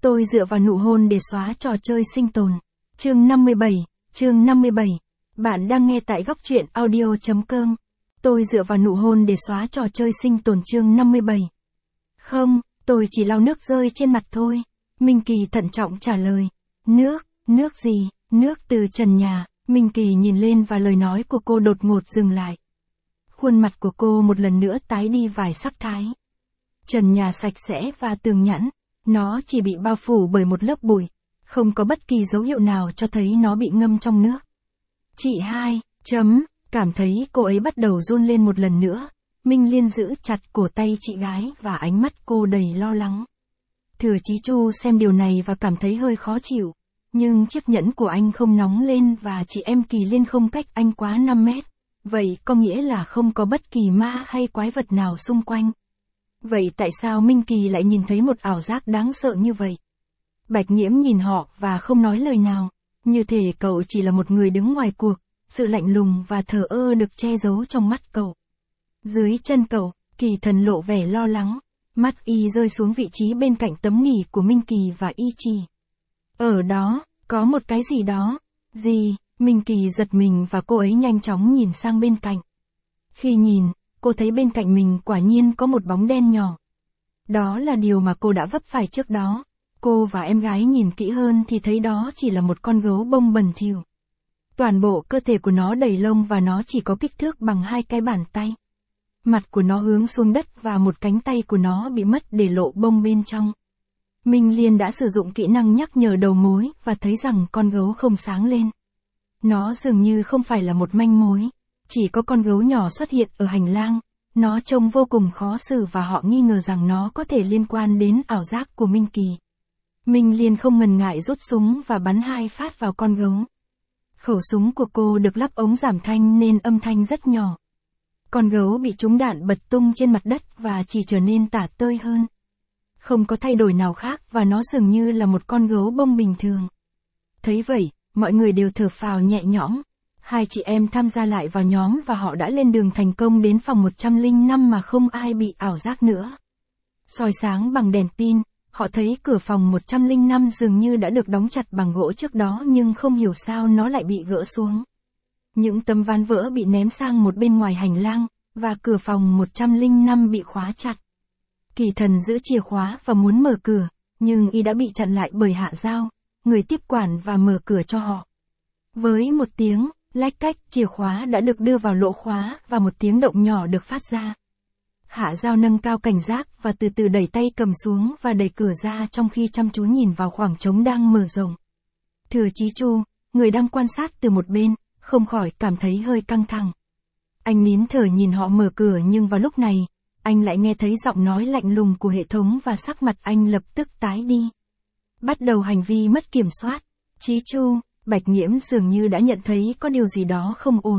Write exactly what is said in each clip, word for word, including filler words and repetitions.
Tôi dựa vào nụ hôn để xóa trò chơi sinh tồn. Chương năm mươi bảy, chương năm mươi bảy. Bạn đang nghe tại góc truyện audio.com. Tôi dựa vào nụ hôn để xóa trò chơi sinh tồn chương năm mươi bảy. Không, tôi chỉ lau nước rơi trên mặt thôi. Minh Kỳ thận trọng trả lời. Nước, nước gì, nước từ trần nhà. Minh Kỳ nhìn lên và lời nói của cô đột ngột dừng lại. Khuôn mặt của cô một lần nữa tái đi vài sắc thái. Trần nhà sạch sẽ và tường nhẵn, nó chỉ bị bao phủ bởi một lớp bụi, không có bất kỳ dấu hiệu nào cho thấy nó bị ngâm trong nước. Chị hai, chấm, cảm thấy cô ấy bắt đầu run lên một lần nữa. Minh Liên giữ chặt cổ tay chị gái và ánh mắt cô đầy lo lắng. Thừa Chí Chu xem điều này và cảm thấy hơi khó chịu, nhưng chiếc nhẫn của anh không nóng lên và chị em Kỳ Liên không cách anh quá năm mét. Vậy có nghĩa là không có bất kỳ ma hay quái vật nào xung quanh. Vậy tại sao Minh Kỳ lại nhìn thấy một ảo giác đáng sợ như vậy? Bạch Nghiễm nhìn họ và không nói lời nào, như thể cậu chỉ là một người đứng ngoài cuộc, sự lạnh lùng và thờ ơ được che giấu trong mắt cậu. Dưới chân cậu, Kỳ Thần lộ vẻ lo lắng, mắt y rơi xuống vị trí bên cạnh tấm nỉ của Minh Kỳ và y chỉ. Ở đó, có một cái gì đó. Gì? Minh Kỳ giật mình và cô ấy nhanh chóng nhìn sang bên cạnh. Khi nhìn, cô thấy bên cạnh mình quả nhiên có một bóng đen nhỏ. Đó là điều mà cô đã vấp phải trước đó. Cô và em gái nhìn kỹ hơn thì thấy đó chỉ là một con gấu bông bẩn thỉu. Toàn bộ cơ thể của nó đầy lông và nó chỉ có kích thước bằng hai cái bàn tay. Mặt của nó hướng xuống đất và một cánh tay của nó bị mất để lộ bông bên trong. Minh Liên đã sử dụng kỹ năng nhắc nhở đầu mối và thấy rằng con gấu không sáng lên. Nó dường như không phải là một manh mối. Chỉ có con gấu nhỏ xuất hiện ở hành lang. Nó trông vô cùng khó xử và họ nghi ngờ rằng nó có thể liên quan đến ảo giác của Minh Kỳ. Minh Liên không ngần ngại rút súng và bắn hai phát vào con gấu. Khẩu súng của cô được lắp ống giảm thanh nên âm thanh rất nhỏ. Con gấu bị trúng đạn bật tung trên mặt đất và chỉ trở nên tả tơi hơn. Không có thay đổi nào khác và nó dường như là một con gấu bông bình thường. Thấy vậy, mọi người đều thở phào nhẹ nhõm. Hai chị em tham gia lại vào nhóm và họ đã lên đường thành công đến phòng một trăm lẻ năm mà không ai bị ảo giác nữa. Soi sáng bằng đèn pin, họ thấy cửa phòng một trăm lẻ năm dường như đã được đóng chặt bằng gỗ trước đó nhưng không hiểu sao nó lại bị gỡ xuống. Những tấm ván vỡ bị ném sang một bên ngoài hành lang, và cửa phòng một trăm lẻ năm bị khóa chặt. Kỳ Thần giữ chìa khóa và muốn mở cửa, nhưng y đã bị chặn lại bởi Hạ Giao, người tiếp quản và mở cửa cho họ. Với một tiếng lách cách, chìa khóa đã được đưa vào lỗ khóa và một tiếng động nhỏ được phát ra. Hạ Giao nâng cao cảnh giác và từ từ đẩy tay cầm xuống và đẩy cửa ra trong khi chăm chú nhìn vào khoảng trống đang mở rộng. Thừa Chí Chu, người đang quan sát từ một bên, không khỏi cảm thấy hơi căng thẳng. Anh nín thở nhìn họ mở cửa nhưng vào lúc này, anh lại nghe thấy giọng nói lạnh lùng của hệ thống và sắc mặt anh lập tức tái đi. Bắt đầu hành vi mất kiểm soát. Chí Chu, Bạch Nghiễm dường như đã nhận thấy có điều gì đó không ổn.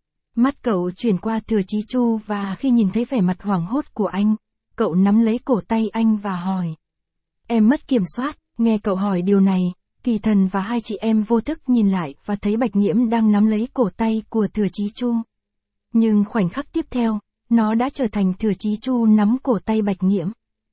Mắt cậu chuyển qua Thừa Chí Chu và khi nhìn thấy vẻ mặt hoảng hốt của anh, cậu nắm lấy cổ tay anh và hỏi. Em mất kiểm soát, nghe cậu hỏi điều này, Kỳ Thần và hai chị em vô thức nhìn lại và thấy Bạch Nghiễm đang nắm lấy cổ tay của Thừa Chí Chu. Nhưng khoảnh khắc tiếp theo, nó đã trở thành Thừa Chí Chu nắm cổ tay Bạch Nghiễm.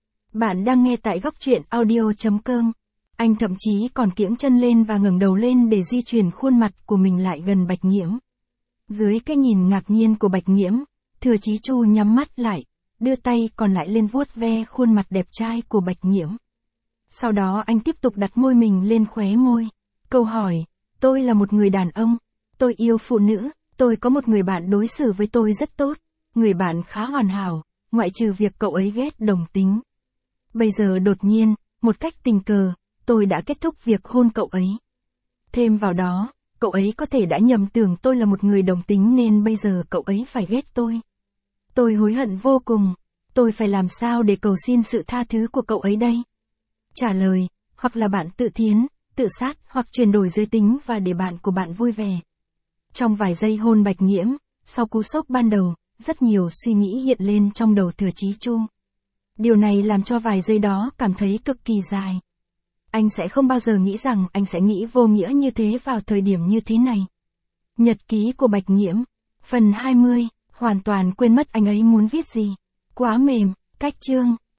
Bạn đang nghe tại góc truyện audio.com. Anh thậm chí còn kiễng chân lên và ngẩng đầu lên để di chuyển khuôn mặt của mình lại gần Bạch Nghiễm. Dưới cái nhìn ngạc nhiên của Bạch Nghiễm, Thừa Chí Chu nhắm mắt lại, đưa tay còn lại lên vuốt ve khuôn mặt đẹp trai của Bạch Nghiễm. Sau đó anh tiếp tục đặt môi mình lên khóe môi. Câu hỏi, tôi là một người đàn ông, tôi yêu phụ nữ, tôi có một người bạn đối xử với tôi rất tốt, người bạn khá hoàn hảo, ngoại trừ việc cậu ấy ghét đồng tính. Bây giờ đột nhiên, một cách tình cờ, tôi đã kết thúc việc hôn cậu ấy. Thêm vào đó, cậu ấy có thể đã nhầm tưởng tôi là một người đồng tính nên bây giờ cậu ấy phải ghét tôi. Tôi hối hận vô cùng, tôi phải làm sao để cầu xin sự tha thứ của cậu ấy đây? Trả lời, hoặc là bạn tự thiến, tự sát hoặc chuyển đổi giới tính và để bạn của bạn vui vẻ. Trong vài giây hôn Bạch Nghiễm, sau cú sốc ban đầu, rất nhiều suy nghĩ hiện lên trong đầu Thừa Chí Chu. Điều này làm cho vài giây đó cảm thấy cực kỳ dài. Anh sẽ không bao giờ nghĩ rằng anh sẽ nghĩ vô nghĩa như thế vào thời điểm như thế này. Nhật ký của Bạch Nghiễm, phần hai mươi, hoàn toàn quên mất anh ấy muốn viết gì. Quá mềm, cách chương.